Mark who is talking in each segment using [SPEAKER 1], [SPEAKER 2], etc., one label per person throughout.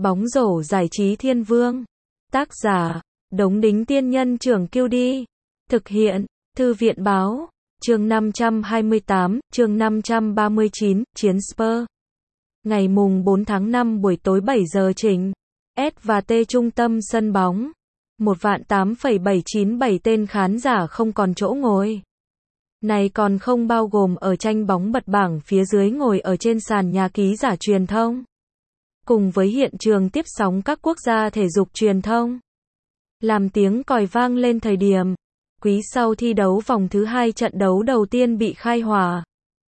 [SPEAKER 1] Bóng rổ giải trí thiên vương. Tác giả, Đống Đính Tiên Nhân Trưởng QD. Thực hiện, Thư viện Báo. Chương 528, chương 539, Chiến Spurs. Ngày mùng 4 tháng 5 buổi tối 7 giờ chỉnh. S và T trung tâm sân bóng. 1.8,797 tên khán giả không còn chỗ ngồi. Này còn không bao gồm ở tranh bóng bật bảng phía dưới ngồi ở trên sàn nhà ký giả truyền thông. Cùng với hiện trường tiếp sóng các quốc gia thể dục truyền thông. Làm tiếng còi vang lên thời điểm quý sau thi đấu vòng thứ 2 trận đấu đầu tiên bị khai hỏa.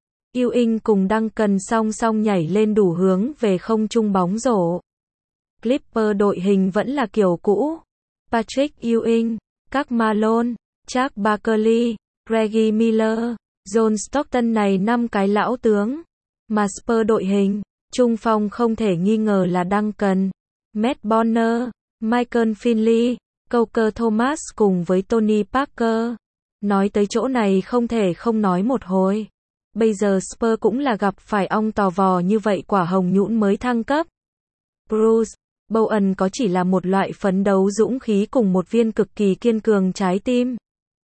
[SPEAKER 1] Ewing cùng Duncan song song nhảy lên đủ hướng về không trung bóng rổ. Clippers đội hình vẫn là kiểu cũ. Patrick Ewing, các Malone, Chuck Barkley, Reggie Miller, John Stockton này 5 cái lão tướng. Mà Spurs đội hình, trung phong không thể nghi ngờ là Duncan, Matt Bonner, Michael Finley, Coker Thomas cùng với Tony Parker. Nói tới chỗ này không thể không nói một hồi. Bây giờ Spurs cũng là gặp phải ong tò vò như vậy quả hồng nhũn mới thăng cấp. Bruce Bowen có chỉ là một loại phấn đấu dũng khí cùng một viên cực kỳ kiên cường trái tim.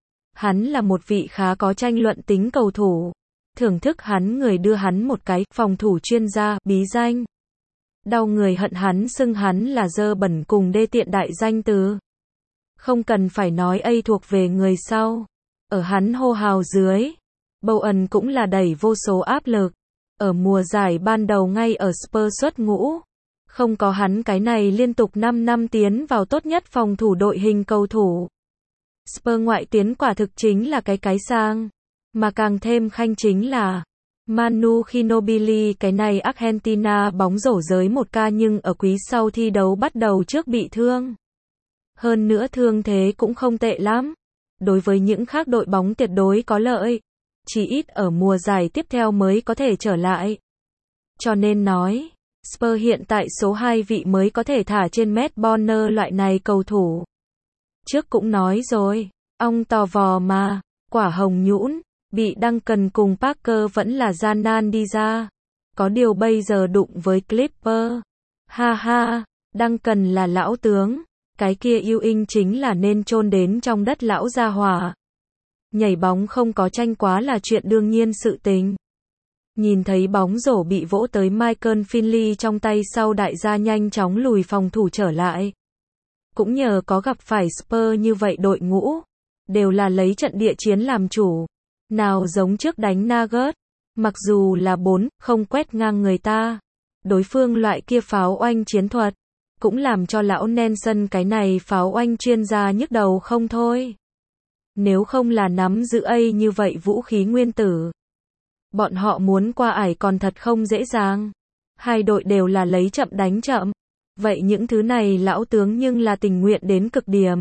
[SPEAKER 1] Hắn là một vị khá có tranh luận tính cầu thủ. Thưởng thức hắn người đưa hắn một cái phòng thủ chuyên gia bí danh. Đau người hận hắn xưng hắn là dơ bẩn cùng đê tiện đại danh từ. Không cần phải nói A thuộc về người sau. Ở hắn hô hào dưới, Bowen cũng là đẩy vô số áp lực. Ở mùa giải ban đầu ngay ở Spurs xuất ngũ. Không có hắn cái này liên tục 5 năm tiến vào tốt nhất phòng thủ đội hình cầu thủ. Spurs ngoại tuyến quả thực chính là cái sang. Mà càng thêm khanh chính là Manu Ginobili cái này Argentina bóng rổ giới 1K nhưng ở quý sau thi đấu bắt đầu trước bị thương. Hơn nữa thương thế cũng không tệ lắm. Đối với những khác đội bóng tuyệt đối có lợi. Chỉ ít ở mùa giải tiếp theo mới có thể trở lại. Cho nên nói, Spurs hiện tại số 2 vị mới có thể thả trên Matt Bonner loại này cầu thủ. Trước cũng nói rồi, ong tò vò mà, quả hồng nhũn, bị Duncan cùng Parker vẫn là gian nan đi ra. Có điều bây giờ đụng với Clippers. Ha ha, Duncan là lão tướng, cái kia Ewing chính là nên chôn đến trong đất lão gia hỏa. Nhảy bóng không có tranh quá là chuyện đương nhiên sự tình. Nhìn thấy bóng rổ bị vỗ tới Michael Finley trong tay sau đại gia nhanh chóng lùi phòng thủ trở lại. Cũng nhờ có gặp phải Spurs như vậy đội ngũ, đều là lấy trận địa chiến làm chủ. Nào giống trước đánh Nuggets, mặc dù là 4, không quét ngang người ta. Đối phương loại kia pháo oanh chiến thuật, cũng làm cho lão Nelson cái này pháo oanh chuyên gia nhức đầu không thôi. Nếu không là nắm giữ A như vậy vũ khí nguyên tử, bọn họ muốn qua ải còn thật không dễ dàng. Hai đội đều là lấy chậm đánh chậm. Vậy những thứ này lão tướng nhưng là tình nguyện đến cực điểm.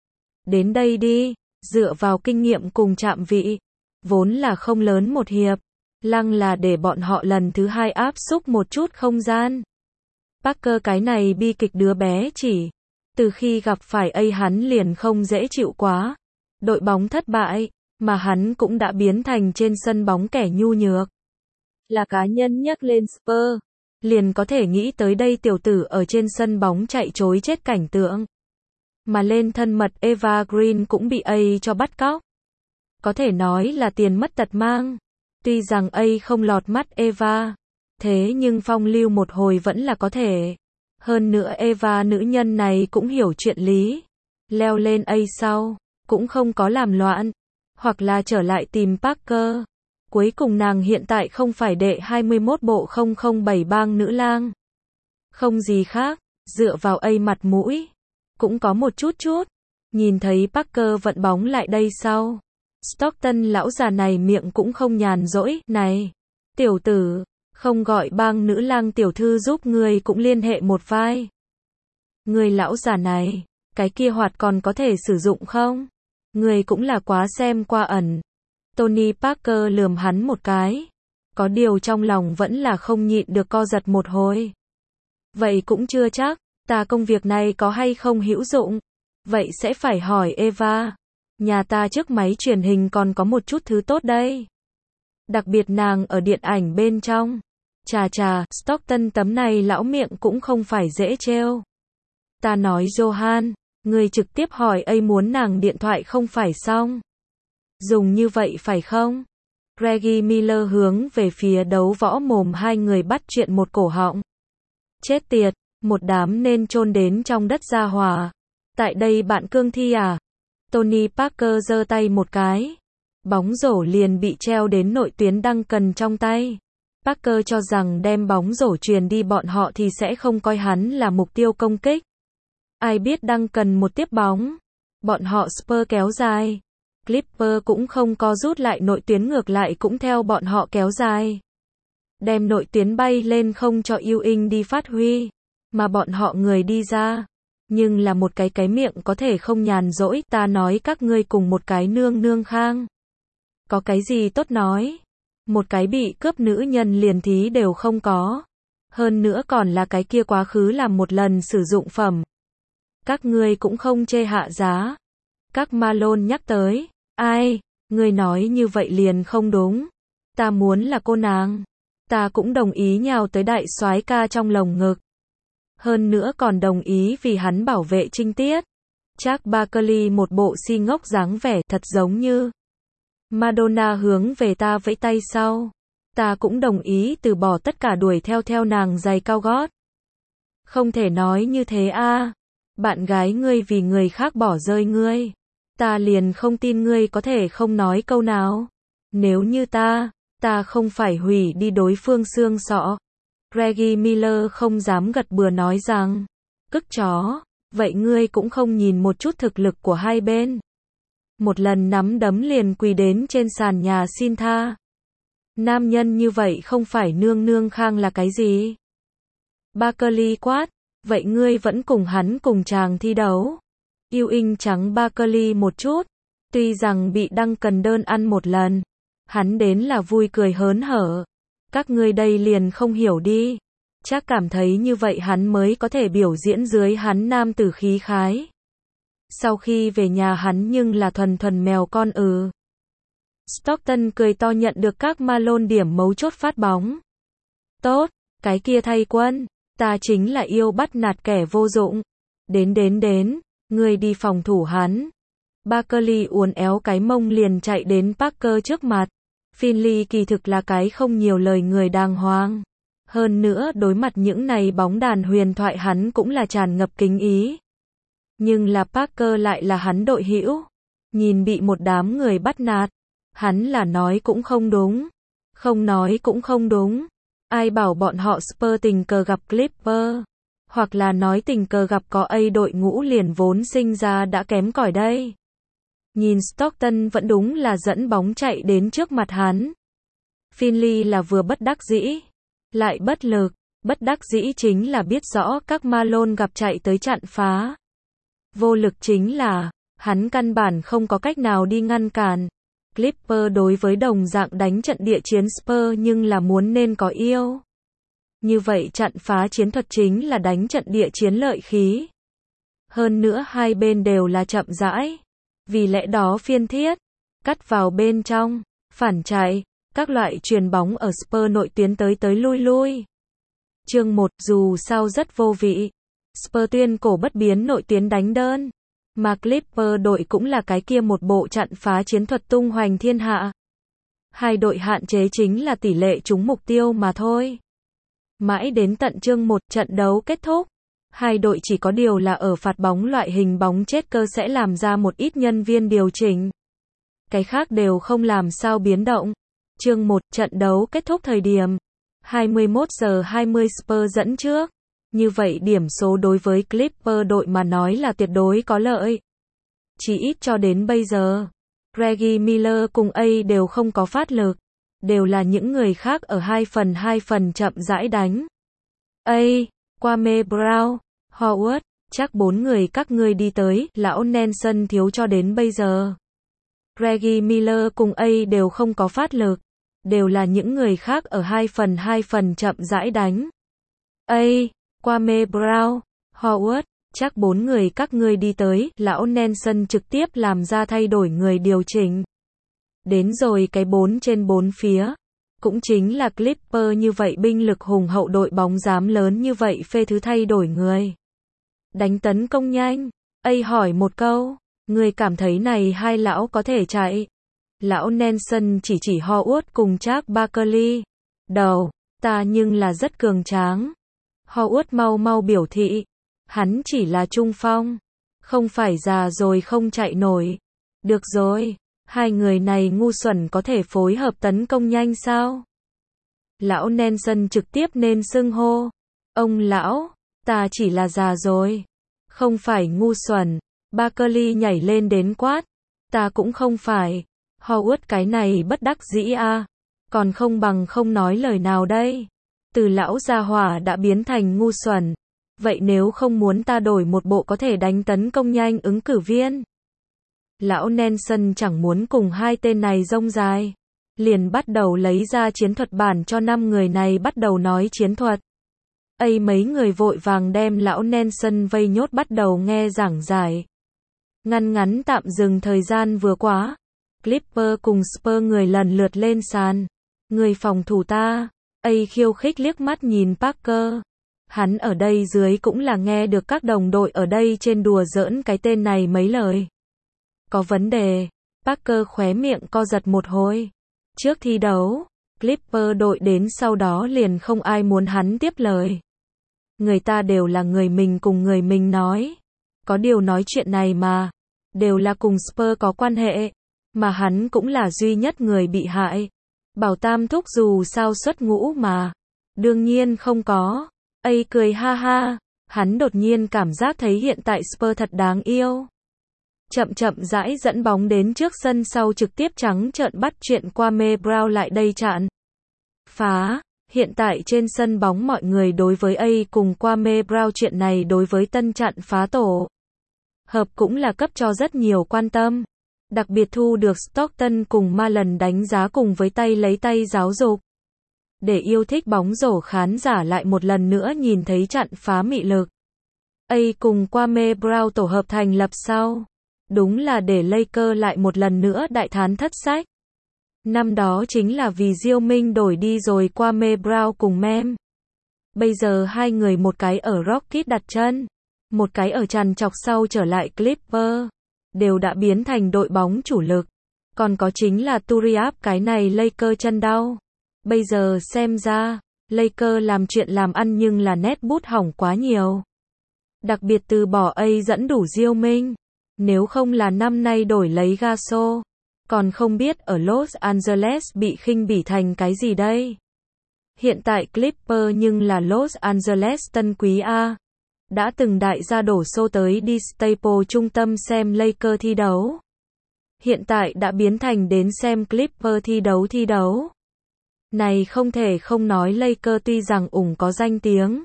[SPEAKER 1] Đến đây đi, dựa vào kinh nghiệm cùng chạm vị. Vốn là không lớn một hiệp. Lăng là để bọn họ lần thứ 2 áp xúc một chút không gian. Parker cái này bi kịch đứa bé chỉ. Từ khi gặp phải A hắn liền không dễ chịu quá. Đội bóng thất bại, mà hắn cũng đã biến thành trên sân bóng kẻ nhu nhược. Là cá nhân nhắc lên Spurs, liền có thể nghĩ tới đây tiểu tử ở trên sân bóng chạy trối chết cảnh tượng. Mà lên thân mật Eva Green cũng bị A cho bắt cóc. Có thể nói là tiền mất tật mang. Tuy rằng A không lọt mắt Eva, thế nhưng phong lưu một hồi vẫn là có thể. Hơn nữa Eva nữ nhân này cũng hiểu chuyện lý. Leo lên A sau, cũng không có làm loạn. Hoặc là trở lại tìm Parker. Cuối cùng nàng hiện tại không phải đệ 21 bộ 007 bang nữ lang. Không gì khác, dựa vào A mặt mũi. Cũng có một chút. Nhìn thấy Parker vận bóng lại đây sau. Stockton lão già này miệng cũng không nhàn rỗi. Này, tiểu tử, không gọi bang nữ lang tiểu thư giúp ngươi cũng liên hệ một vai. Người lão già này, cái kia hoạt còn có thể sử dụng không? Người cũng là quá xem qua ẩn. Tony Parker lườm hắn một cái. Có điều trong lòng vẫn là không nhịn được co giật một hồi. Vậy cũng chưa chắc, ta công việc này có hay không hữu dụng. Vậy sẽ phải hỏi Eva. Nhà ta trước máy truyền hình còn có một chút thứ tốt đây. Đặc biệt nàng ở điện ảnh bên trong. Chà chà, Stockton tấm này lão miệng cũng không phải dễ trêu. Ta nói Johan, ngươi trực tiếp hỏi ấy muốn nàng điện thoại không phải xong. Dùng như vậy phải không? Reggie Miller hướng về phía đấu võ mồm hai người bắt chuyện một cổ họng. Chết tiệt, một đám nên chôn đến trong đất gia hỏa. Tại đây bạn cương thi à? Tony Parker giơ tay một cái. Bóng rổ liền bị treo đến nội tuyến Duncan trong tay. Parker cho rằng đem bóng rổ truyền đi bọn họ thì sẽ không coi hắn là mục tiêu công kích. Ai biết Duncan một tiếp bóng. Bọn họ Spurs kéo dài. Clipper cũng không có rút lại nội tuyến ngược lại cũng theo bọn họ kéo dài. Đem nội tuyến bay lên không cho Ewing đi phát huy. Mà bọn họ người đi ra. Nhưng là một cái miệng có thể không nhàn rỗi. Ta nói các ngươi cùng một cái nương nương khang. Có cái gì tốt nói. Một cái bị cướp nữ nhân liền thí đều không có. Hơn nữa còn là cái kia quá khứ làm một lần sử dụng phẩm. Các ngươi cũng không chê hạ giá. Các Malone nhắc tới. Ai, ngươi nói như vậy liền không đúng. Ta muốn là cô nàng. Ta cũng đồng ý nhào tới đại soái ca trong lồng ngực. Hơn nữa còn đồng ý vì hắn bảo vệ trinh tiết. Charles Barkley một bộ si ngốc dáng vẻ thật giống như Madonna hướng về ta vẫy tay sau. Ta cũng đồng ý từ bỏ tất cả đuổi theo nàng giày cao gót. Không thể nói như thế a. Bạn gái ngươi vì người khác bỏ rơi ngươi. Ta liền không tin ngươi có thể không nói câu nào. Nếu như ta không phải hủy đi đối phương xương sọ. Reggie Miller không dám gật bừa nói rằng. Cức chó, vậy ngươi cũng không nhìn một chút thực lực của hai bên. Một lần nắm đấm liền quỳ đến trên sàn nhà xin tha. Nam nhân như vậy không phải nương nương khang là cái gì? Barkley quát, vậy ngươi vẫn cùng hắn cùng chàng thi đấu. Ewing trắng Barkley một chút. Tuy rằng bị Duncan đơn ăn một lần. Hắn đến là vui cười hớn hở. Các ngươi đây liền không hiểu đi. Chắc cảm thấy như vậy hắn mới có thể biểu diễn dưới hắn nam tử khí khái. Sau khi về nhà hắn nhưng là thuần mèo con Stockton cười to nhận được các Malone điểm mấu chốt phát bóng. Tốt, cái kia thay quân. Ta chính là yêu bắt nạt kẻ vô dụng. Đến, ngươi đi phòng thủ hắn. Barkley uốn éo cái mông liền chạy đến Parker trước mặt. Finley kỳ thực là cái không nhiều lời người đàng hoàng. Hơn nữa đối mặt những này bóng đàn huyền thoại hắn cũng là tràn ngập kính ý. Nhưng là Parker lại là hắn đội hữu. Nhìn bị một đám người bắt nạt. Hắn là nói cũng không đúng. Không nói cũng không đúng. Ai bảo bọn họ Spurs tình cờ gặp Clipper. Hoặc là nói tình cờ gặp có A đội ngũ liền vốn sinh ra đã kém cỏi đây. Nhìn Stockton vẫn đúng là dẫn bóng chạy đến trước mặt hắn. Finley là vừa bất đắc dĩ. Lại bất lực. Bất đắc dĩ chính là biết rõ các Malone gặp chạy tới chặn phá. Vô lực chính là, hắn căn bản không có cách nào đi ngăn cản. Clipper đối với đồng dạng đánh trận địa chiến Spurs nhưng là muốn nên có yêu. Như vậy chặn phá chiến thuật chính là đánh trận địa chiến lợi khí. Hơn nữa hai bên đều là chậm rãi. Vì lẽ đó phiên thiết, cắt vào bên trong, phản chạy, các loại chuyền bóng ở Spurs nội tuyến tới lui. Chương 1 dù sao rất vô vị. Spurs tuyên cổ bất biến nội tuyến đánh đơn. Mà Clipper đội cũng là cái kia một bộ chặn phá chiến thuật tung hoành thiên hạ. Hai đội hạn chế chính là tỷ lệ trúng mục tiêu mà thôi. Mãi đến tận chương 1 trận đấu kết thúc. Hai đội chỉ có điều là ở phạt bóng loại hình bóng chết cơ sẽ làm ra một ít nhân viên điều chỉnh. Cái khác đều không làm sao biến động. Chương 1 trận đấu kết thúc thời điểm 21:20 Spurs dẫn trước. Như vậy điểm số đối với Clipper đội mà nói là tuyệt đối có lợi. Chỉ ít cho đến bây giờ, Reggie Miller cùng A đều không có phát lực. Đều là những người khác ở 2 phần chậm rãi đánh. A, Kwame Brown, Howard, chắc 4 người các ngươi đi tới, lão Nelson thiếu cho đến bây giờ. Reggie Miller cùng A đều không có phát lực. Đều là những người khác ở 2 phần chậm rãi đánh. A, Kwame Brown, Howard, chắc 4 người các ngươi đi tới, lão Nelson trực tiếp làm ra thay đổi người điều chỉnh. Đến rồi cái 4 trên 4 phía. Cũng chính là Clipper như vậy binh lực hùng hậu đội bóng dám lớn như vậy phê thứ thay đổi người. Đánh tấn công nhanh. Ây hỏi một câu, người cảm thấy này hai lão có thể chạy. Lão Nelson chỉ Howard cùng Charles Barkley. Đầu, ta nhưng là rất cường tráng. Howard mau mau biểu thị. Hắn chỉ là trung phong. Không phải già rồi không chạy nổi. Được rồi, hai người này ngu xuẩn có thể phối hợp tấn công nhanh sao? Lão Nelson trực tiếp nên xưng hô. Ông lão, ta chỉ là già rồi. Không phải ngu xuẩn. Barkley nhảy lên đến quát. Ta cũng không phải. Howard cái này bất đắc dĩ à. Còn không bằng không nói lời nào đây. Từ lão gia hỏa đã biến thành ngu xuẩn. Vậy nếu không muốn ta đổi một bộ có thể đánh tấn công nhanh ứng cử viên? Lão Nelson chẳng muốn cùng hai tên này rông dài. Liền bắt đầu lấy ra chiến thuật bản cho 5 người này bắt đầu nói chiến thuật. Ây mấy người vội vàng đem lão Nelson vây nhốt bắt đầu nghe giảng giải. Ngăn ngắn tạm dừng thời gian vừa quá. Clipper cùng Spurs người lần lượt lên sàn. Người phòng thủ ta. Ây khiêu khích liếc mắt nhìn Parker. Hắn ở đây dưới cũng là nghe được các đồng đội ở đây trên đùa giỡn cái tên này mấy lời. Có vấn đề. Parker khóe miệng co giật một hồi. Trước thi đấu, Clipper đội đến sau đó liền không ai muốn hắn tiếp lời. Người ta đều là người mình cùng người mình nói. Có điều nói chuyện này mà. Đều là cùng Spurs có quan hệ. Mà hắn cũng là duy nhất người bị hại. Bảo Tam thúc dù sao xuất ngũ mà. Đương nhiên không có. Ây cười ha ha. Hắn đột nhiên cảm giác thấy hiện tại Spurs thật đáng yêu. Chậm chậm rãi dẫn bóng đến trước sân sau trực tiếp trắng trợn bắt chuyện Kwame Brown lại đây chặn. Phá. Hiện tại trên sân bóng mọi người đối với A cùng Kwame Brown chuyện này đối với tân chặn phá tổ hợp cũng là cấp cho rất nhiều quan tâm. Đặc biệt thu được Stockton cùng Marlon đánh giá cùng với tay lấy tay giáo dục. Để yêu thích bóng rổ khán giả lại một lần nữa nhìn thấy chặn phá mị lực. A cùng Kwame Brown tổ hợp thành lập sau. Đúng là để Lakers lại một lần nữa đại thán thất sách. Năm đó chính là vì Diêu Minh đổi đi rồi Kwame Brown cùng Mem. Bây giờ hai người một cái ở Rockets đặt chân, một cái ở trằn trọc sau trở lại Clipper, đều đã biến thành đội bóng chủ lực. Còn có chính là Turiaf cái này Lakers chân đau. Bây giờ xem ra, Lakers làm chuyện làm ăn nhưng là nét bút hỏng quá nhiều. Đặc biệt từ bỏ A dẫn đủ Diêu Minh. Nếu không là năm nay đổi lấy Gasol. Còn không biết ở Los Angeles bị khinh bỉ thành cái gì đây. Hiện tại Clipper nhưng là Los Angeles tân quý A. Đã từng đại gia đổ xô tới đi Staples trung tâm xem Lakers thi đấu. Hiện tại đã biến thành đến xem Clipper thi đấu. Này không thể không nói Lakers tuy rằng có danh tiếng.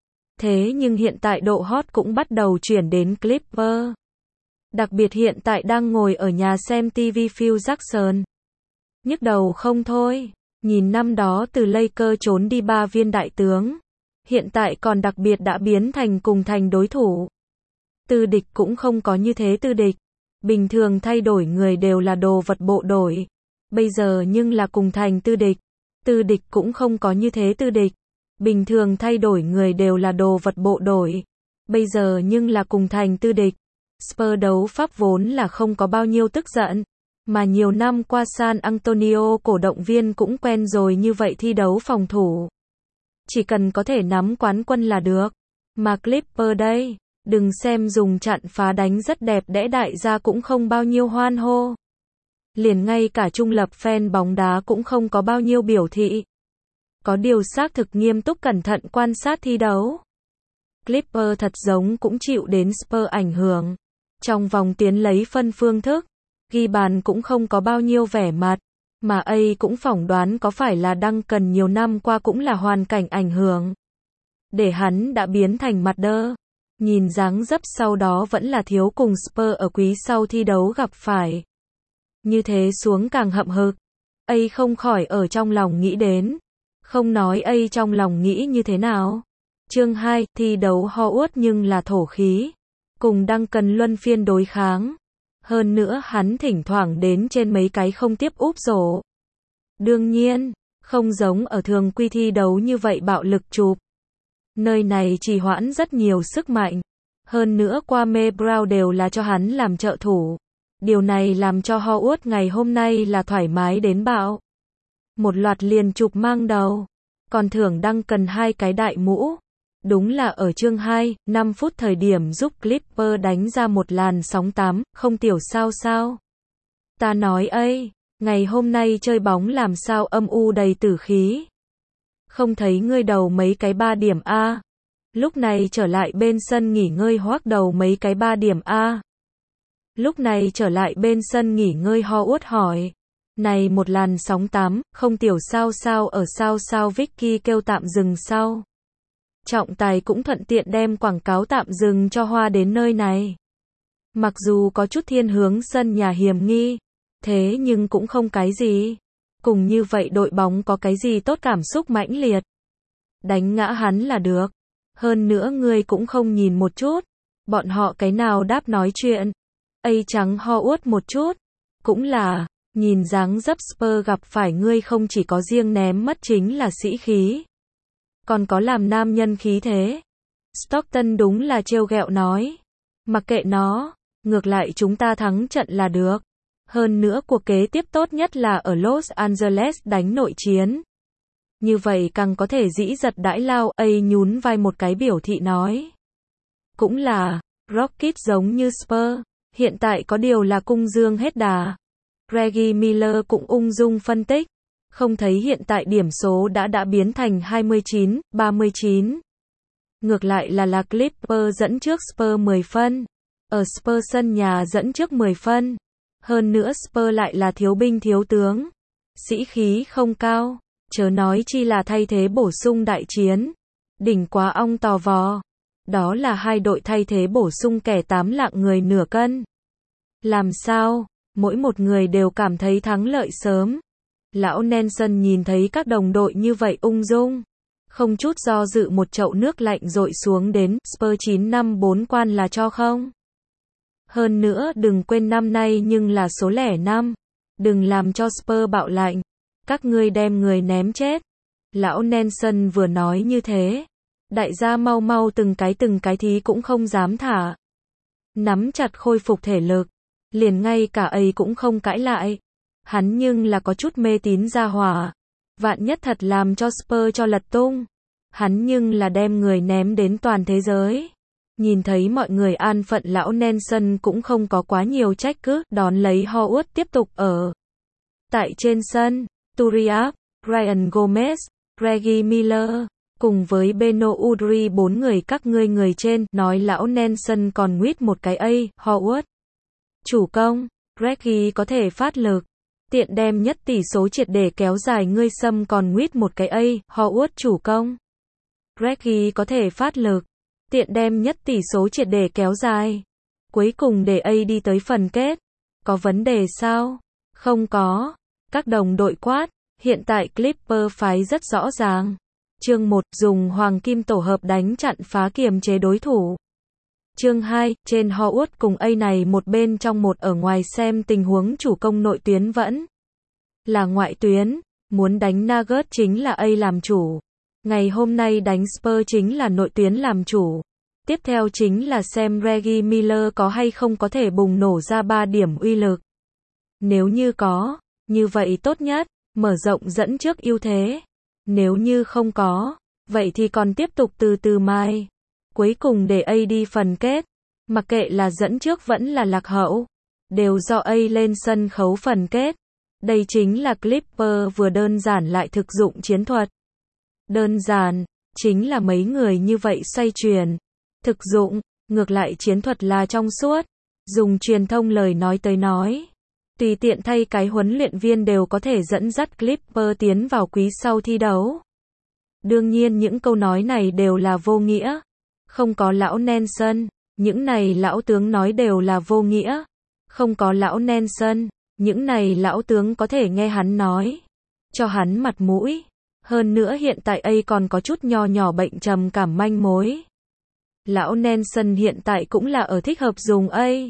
[SPEAKER 1] Thế nhưng hiện tại độ hot cũng bắt đầu chuyển đến Clipper. Đặc biệt hiện tại đang ngồi ở nhà xem TV Phil Jackson. Nhức đầu không thôi. Nhìn năm đó từ Lakers trốn đi 3 viên đại tướng. Hiện tại còn đặc biệt đã biến thành cùng thành đối thủ. Tư địch cũng không có như thế tư địch. Bình thường thay đổi người đều là đồ vật bộ đổi. Bây giờ nhưng là cùng thành tư địch. Tư địch cũng không có như thế tư địch. Bình thường thay đổi người đều là đồ vật bộ đổi. Bây giờ nhưng là cùng thành tư địch. Spurs đấu pháp vốn là không có bao nhiêu tức giận. Mà nhiều năm qua San Antonio cổ động viên cũng quen rồi như vậy thi đấu phòng thủ. Chỉ cần có thể nắm quán quân là được. Mà Clipper đây, đừng xem dùng chặn phá đánh rất đẹp đẽ đại gia cũng không bao nhiêu hoan hô. Liền ngay cả trung lập fan bóng đá cũng không có bao nhiêu biểu thị. Có điều xác thực nghiêm túc cẩn thận quan sát thi đấu. Clipper thật giống cũng chịu đến Spurs ảnh hưởng. Trong vòng tiến lấy phân phương thức, ghi bàn cũng không có bao nhiêu vẻ mặt. Mà A cũng phỏng đoán có phải là Duncan nhiều năm qua cũng là hoàn cảnh ảnh hưởng. Để hắn đã biến thành mặt đơ. Nhìn dáng dấp sau đó vẫn là thiếu cùng Spurs ở quý sau thi đấu gặp phải. Như thế xuống càng hậm hực. A không khỏi ở trong lòng nghĩ đến. Không nói A trong lòng nghĩ như thế nào. Chương 2, thi đấu Howard nhưng là thổ khí. Cùng Duncan luân phiên đối kháng. Hơn nữa hắn thỉnh thoảng đến trên mấy cái không tiếp úp rổ. Đương nhiên, Không giống ở thường quy thi đấu như vậy bạo lực chụp. Nơi này trì hoãn rất nhiều sức mạnh. Hơn nữa Kwame Brown đều là cho hắn làm trợ thủ. Điều này làm cho Howard ngày hôm nay là thoải mái đến bạo. Một loạt liền chụp mang đầu. Còn thưởng Duncan 2 cái đại mũ. Đúng là ở chương 2, 5 phút thời điểm giúp Clipper đánh ra một làn sóng 8, không tiểu sao. Ta nói ấy, ngày hôm nay chơi bóng làm sao âm u đầy tử khí. Không thấy ngươi đầu mấy cái 3 điểm A. Lúc này trở lại bên sân nghỉ ngơi hoác đầu mấy cái 3 điểm A. Lúc này trở lại bên sân nghỉ ngơi Howard hỏi. Này một làn sóng 8, không tiểu sao ở sao Vicky kêu tạm dừng sau. Trọng tài cũng thuận tiện đem quảng cáo tạm dừng cho Hoa đến nơi này. Mặc dù có chút thiên hướng sân nhà hiểm nghi, thế nhưng cũng không cái gì. Cùng như vậy đội bóng có cái gì tốt cảm xúc mãnh liệt. Đánh ngã hắn là được. Hơn nữa ngươi cũng không nhìn một chút. Bọn họ cái nào đáp nói chuyện. Ây trắng Howard một chút. Cũng là, nhìn dáng dấp Spurs gặp phải ngươi không chỉ có riêng ném mất chính là sĩ khí. Còn có làm nam nhân khí thế. Stockton đúng là trêu ghẹo nói. Mặc kệ nó, ngược lại chúng ta thắng trận là được. Hơn nữa cuộc kế tiếp tốt nhất là ở Los Angeles đánh nội chiến. Như vậy càng có thể dĩ giật đãi lao, ấy nhún vai một cái biểu thị nói. Cũng là, Rockets giống như Spurs, hiện tại có điều là cung dương hết đà. Reggie Miller cũng ung dung phân tích. Không thấy hiện tại điểm số đã biến thành 29-39. Ngược lại là Clipper dẫn trước Spurs 10 phân. Ở Spurs sân nhà dẫn trước 10 phân. Hơn nữa Spurs lại là thiếu binh thiếu tướng. Sĩ khí không cao. Chớ nói chi là thay thế bổ sung đại chiến. Đỉnh quá ong tò vò. Đó là hai đội thay thế bổ sung kẻ 8 lạng người nửa cân. Làm sao? Mỗi một người đều cảm thấy thắng lợi sớm. Lão Nelson nhìn thấy các đồng đội như vậy ung dung. Không chút do dự một chậu nước lạnh dội xuống đến Spurs 9-5-4 quan là cho không? Hơn nữa đừng quên năm nay nhưng là số lẻ năm. Đừng làm cho Spurs bạo lạnh. Các ngươi đem người ném chết. Lão Nelson vừa nói như thế. Đại gia mau từng cái thí cũng không dám thả. Nắm chặt khôi phục thể lực. Liền ngay cả ấy cũng không cãi lại. Hắn nhưng là có chút mê tín gia hỏa. Vạn nhất thật làm cho Spurs cho lật tung. Hắn nhưng là đem người ném đến toàn thế giới. Nhìn thấy mọi người an phận lão Nelson cũng không có quá nhiều trách cứ, đón lấy Howard tiếp tục ở. Tại trên sân, Turiaf, Ryan Gomez, Reggie Miller, cùng với Beno Udrih 4 người các ngươi người trên, nói lão Nelson còn nguyết một cái Howard. Chủ công, Reggie có thể phát lực. Tiện đem nhất tỷ số triệt để kéo dài ngươi xâm còn nguyết một cái Howard chủ công. Reggie có thể phát lực. Tiện đem nhất tỷ số triệt để kéo dài. Cuối cùng để đi tới phần kết. Có vấn đề sao? Không có. Các đồng đội quát. Hiện tại Clipper phái rất rõ ràng. Chương 1 dùng hoàng kim tổ hợp đánh chặn phá kiềm chế đối thủ. Chương 2 trên Howard cùng này một bên trong một ở ngoài xem tình huống chủ công nội tuyến vẫn là ngoại tuyến. Muốn đánh Nuggets chính là làm chủ. Ngày hôm nay đánh Spurs chính là nội tuyến làm chủ. Tiếp theo chính là xem Reggie Miller có hay không có thể bùng nổ ra 3 điểm uy lực. Nếu như có, như vậy tốt nhất, mở rộng dẫn trước ưu thế. Nếu như không có, vậy thì còn tiếp tục từ từ mai. Cuối cùng để đi phần kết. Mặc kệ là dẫn trước vẫn là lạc hậu. Đều do lên sân khấu phần kết. Đây chính là Clipper vừa đơn giản lại thực dụng chiến thuật. Đơn giản, chính là mấy người như vậy xoay chuyển. Thực dụng, ngược lại chiến thuật là trong suốt. Dùng truyền thông lời nói tới nói. Tùy tiện thay cái huấn luyện viên đều có thể dẫn dắt Clipper tiến vào quý sau thi đấu. Đương nhiên những câu nói này đều là vô nghĩa. Không có lão Nelson, những này lão tướng nói đều là vô nghĩa. Không có lão Nelson, những này lão tướng có thể nghe hắn nói. Cho hắn mặt mũi. Hơn nữa hiện tại còn có chút nhỏ bệnh trầm cảm manh mối. Lão Nelson hiện tại cũng là ở thích hợp dùng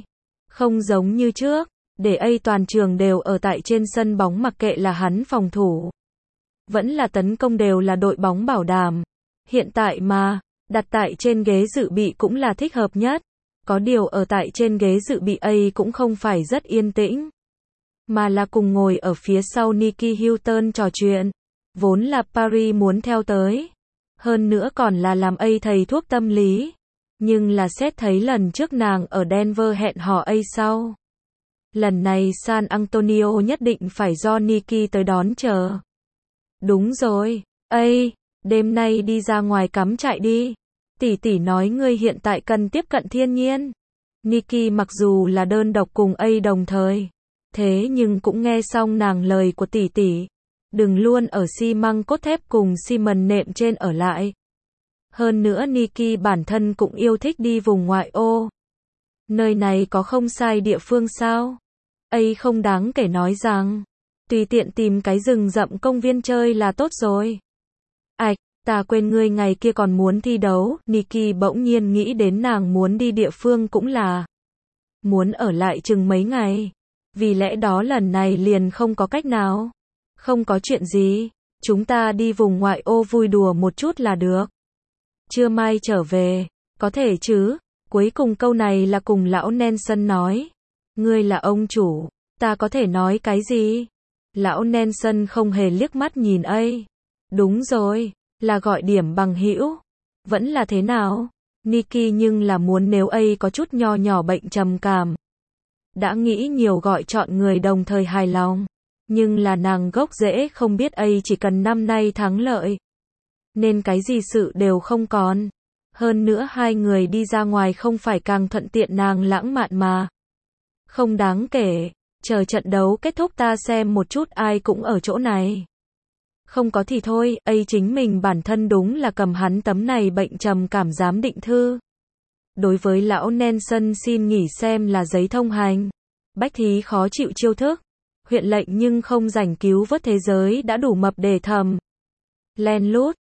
[SPEAKER 1] không giống như trước, để toàn trường đều ở tại trên sân bóng mặc kệ là hắn phòng thủ, vẫn là tấn công đều là đội bóng bảo đảm. Hiện tại mà, đặt tại trên ghế dự bị cũng là thích hợp nhất. Có điều ở tại trên ghế dự bị ấy cũng không phải rất yên tĩnh, mà là cùng ngồi ở phía sau Nikki Hilton trò chuyện. Vốn là Paris muốn theo tới, hơn nữa còn là làm thầy thuốc tâm lý. Nhưng là xét thấy lần trước nàng ở Denver hẹn hò sau. Lần này San Antonio nhất định phải do Nikki tới đón chờ. Đúng rồi, đêm nay đi ra ngoài cắm trại đi. Tỷ tỷ nói ngươi hiện tại cần tiếp cận thiên nhiên. Nikki mặc dù là đơn độc cùng đồng thời, thế nhưng cũng nghe xong nàng lời của tỷ tỷ. Đừng luôn ở xi măng cốt thép cùng xi mần nệm trên ở lại. Hơn nữa Nikki bản thân cũng yêu thích đi vùng ngoại ô. Nơi này có không sai địa phương sao? Không đáng kể nói rằng, tùy tiện tìm cái rừng rậm công viên chơi là tốt rồi. Ta quên ngươi ngày kia còn muốn thi đấu. Nikki bỗng nhiên nghĩ đến nàng muốn đi địa phương cũng là muốn ở lại chừng mấy ngày. Vì lẽ đó lần này liền không có cách nào. Không có chuyện gì, chúng ta đi vùng ngoại ô vui đùa một chút là được. Trưa mai trở về, có thể chứ? Cuối cùng câu này là cùng lão Nelson nói. Ngươi là ông chủ, ta có thể nói cái gì? Lão Nelson không hề liếc mắt nhìn Đúng rồi, là gọi điểm bằng hữu. Vẫn là thế nào? Nikki nhưng là muốn nếu có chút nho nhỏ bệnh trầm cảm. Đã nghĩ nhiều gọi chọn người đồng thời hài lòng. Nhưng là nàng gốc rễ không biết chỉ cần năm nay thắng lợi. Nên cái gì sự đều không còn. Hơn nữa hai người đi ra ngoài không phải càng thuận tiện nàng lãng mạn mà. Không đáng kể, chờ trận đấu kết thúc ta xem một chút ai cũng ở chỗ này. Không có thì thôi, chính mình bản thân đúng là cầm hắn tấm này bệnh trầm cảm giám định thư. Đối với lão Nelson xin nghỉ xem là giấy thông hành. Bách thí khó chịu chiêu thức. Huyện lệnh nhưng không rảnh cứu vớt thế giới đã đủ mập để thầm. Len lút,